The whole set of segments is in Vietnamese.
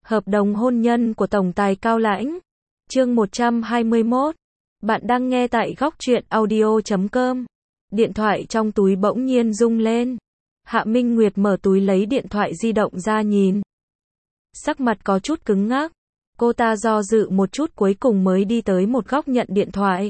Hợp đồng hôn nhân của tổng tài Cao Lãnh. Chương 121. Bạn đang nghe tại góc truyện audio.com. Điện thoại trong túi bỗng nhiên rung lên. Hạ Minh Nguyệt mở túi lấy điện thoại di động ra nhìn. Sắc mặt có chút cứng ngắc. Cô ta do dự một chút cuối cùng mới đi tới một góc nhận điện thoại.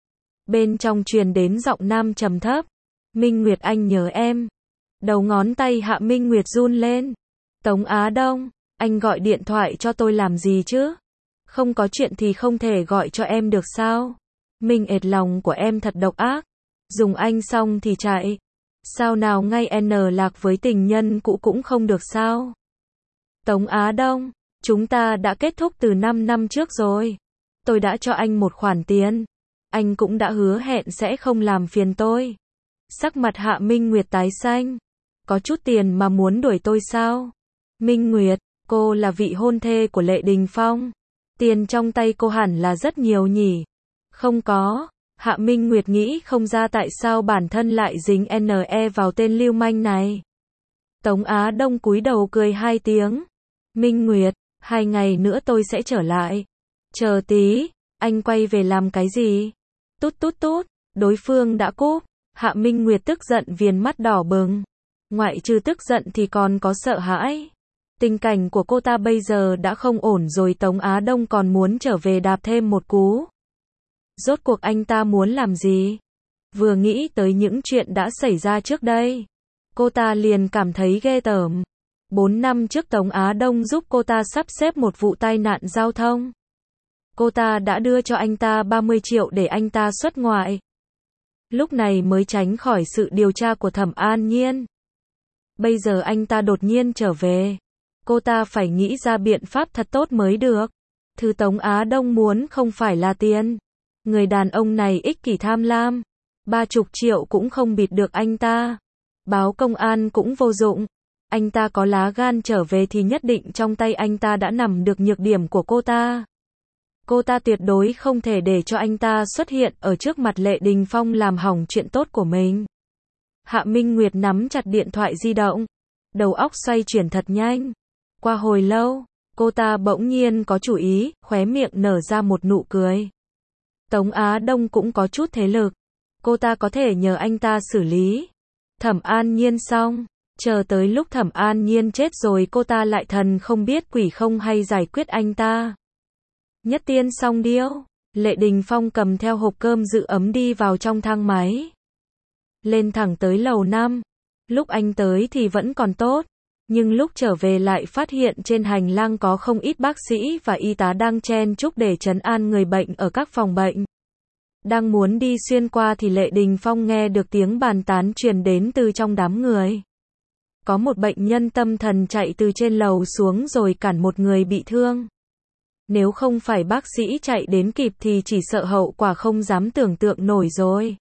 Bên trong truyền đến giọng nam trầm thấp. Minh Nguyệt, anh nhớ em. Đầu ngón tay Hạ Minh Nguyệt run lên. Tống Á Đông, anh gọi điện thoại cho tôi làm gì chứ? Không có chuyện thì không thể gọi cho em được sao? Minh ệt, lòng của em thật độc ác. Dùng anh xong thì chạy. Sao nào ngay lạc với tình nhân cũ cũng không được sao? Tống Á Đông, chúng ta đã kết thúc từ 5 năm trước rồi. Tôi đã cho anh một khoản tiền. Anh cũng đã hứa hẹn sẽ không làm phiền tôi. Sắc mặt Hạ Minh Nguyệt tái xanh. Có chút tiền mà muốn đuổi tôi sao? Minh Nguyệt, cô là vị hôn thê của Lệ Đình Phong. Tiền trong tay cô hẳn là rất nhiều nhỉ? Không có. Hạ Minh Nguyệt nghĩ không ra tại sao bản thân lại dính vào tên lưu manh này. Tống Á Đông cúi đầu cười 2 tiếng. Minh Nguyệt, 2 ngày nữa tôi sẽ trở lại. Chờ tí, anh quay về làm cái gì? Tút tút tút, đối phương đã cúp. Hạ Minh Nguyệt tức giận viền mắt đỏ bừng. Ngoại trừ tức giận thì còn có sợ hãi. Tình cảnh của cô ta bây giờ đã không ổn rồi, Tống Á Đông còn muốn trở về đạp thêm một cú. Rốt cuộc anh ta muốn làm gì? Vừa nghĩ tới những chuyện đã xảy ra trước đây, cô ta liền cảm thấy ghê tởm. 4 năm trước Tống Á Đông giúp cô ta sắp xếp một vụ tai nạn giao thông. Cô ta đã đưa cho anh ta 30 triệu để anh ta xuất ngoại. Lúc này mới tránh khỏi sự điều tra của Thẩm An Nhiên. Bây giờ anh ta đột nhiên trở về. Cô ta phải nghĩ ra biện pháp thật tốt mới được. Thứ Tống Á Đông muốn không phải là tiền. Người đàn ông này ích kỷ tham lam. 30 triệu cũng không bịt được anh ta. Báo công an cũng vô dụng. Anh ta có lá gan trở về thì nhất định trong tay anh ta đã nằm được nhược điểm của cô ta. Cô ta tuyệt đối không thể để cho anh ta xuất hiện ở trước mặt Lệ Đình Phong làm hỏng chuyện tốt của mình. Hạ Minh Nguyệt nắm chặt điện thoại di động. Đầu óc xoay chuyển thật nhanh. Qua hồi lâu, cô ta bỗng nhiên có chủ ý, khóe miệng nở ra một nụ cười. Tống Á Đông cũng có chút thế lực. Cô ta có thể nhờ anh ta xử lý Thẩm An Nhiên xong. Chờ tới lúc Thẩm An Nhiên chết rồi cô ta lại thần không biết quỷ không hay giải quyết anh ta. Nhất tiên xong điêu. Lệ Đình Phong cầm theo hộp cơm giữ ấm đi vào trong thang máy. Lên thẳng tới lầu 5. Lúc anh tới thì vẫn còn tốt. Nhưng lúc trở về lại phát hiện trên hành lang có không ít bác sĩ và y tá đang chen chúc để trấn an người bệnh ở các phòng bệnh. Đang muốn đi xuyên qua thì Lệ Đình Phong nghe được tiếng bàn tán truyền đến từ trong đám người. Có một bệnh nhân tâm thần chạy từ trên lầu xuống rồi cản một người bị thương. Nếu không phải bác sĩ chạy đến kịp thì chỉ sợ hậu quả không dám tưởng tượng nổi rồi.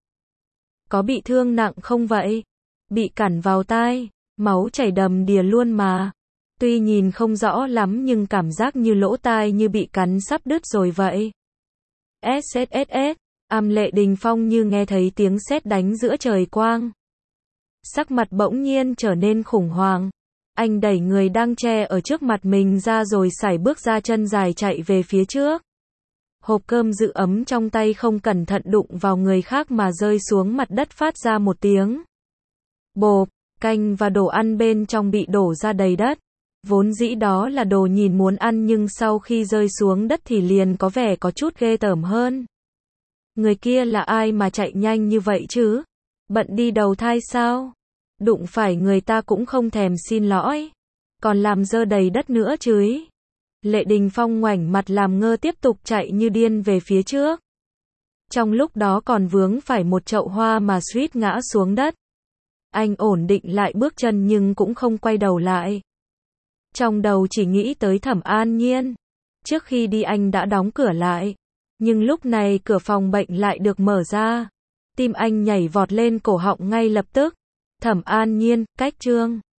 Có bị thương nặng không vậy? Bị cản vào tai, máu chảy đầm đìa luôn mà. Tuy nhìn không rõ lắm nhưng cảm giác như lỗ tai như bị cắn sắp đứt rồi vậy. SSSS, Lệ Đình Phong như nghe thấy tiếng sét đánh giữa trời quang. Sắc mặt bỗng nhiên trở nên khủng hoảng. Anh đẩy người đang che ở trước mặt mình ra rồi sải bước ra chân dài chạy về phía trước. Hộp cơm giữ ấm trong tay không cẩn thận đụng vào người khác mà rơi xuống mặt đất phát ra một tiếng bộp, canh và đồ ăn bên trong bị đổ ra đầy đất. Vốn dĩ đó là đồ nhìn muốn ăn nhưng sau khi rơi xuống đất thì liền có vẻ có chút ghê tởm hơn. Người kia là ai mà chạy nhanh như vậy chứ? Bận đi đầu thai sao? Đụng phải người ta cũng không thèm xin lỗi. Còn làm dơ đầy đất nữa chứ. Lệ Đình Phong ngoảnh mặt làm ngơ tiếp tục chạy như điên về phía trước. Trong lúc đó còn vướng phải một chậu hoa mà suýt ngã xuống đất. Anh ổn định lại bước chân nhưng cũng không quay đầu lại. Trong đầu chỉ nghĩ tới Thẩm An Nhiên. Trước khi đi anh đã đóng cửa lại. Nhưng lúc này cửa phòng bệnh lại được mở ra. Tim anh nhảy vọt lên cổ họng ngay lập tức. Thẩm An Nhiên, cách Trương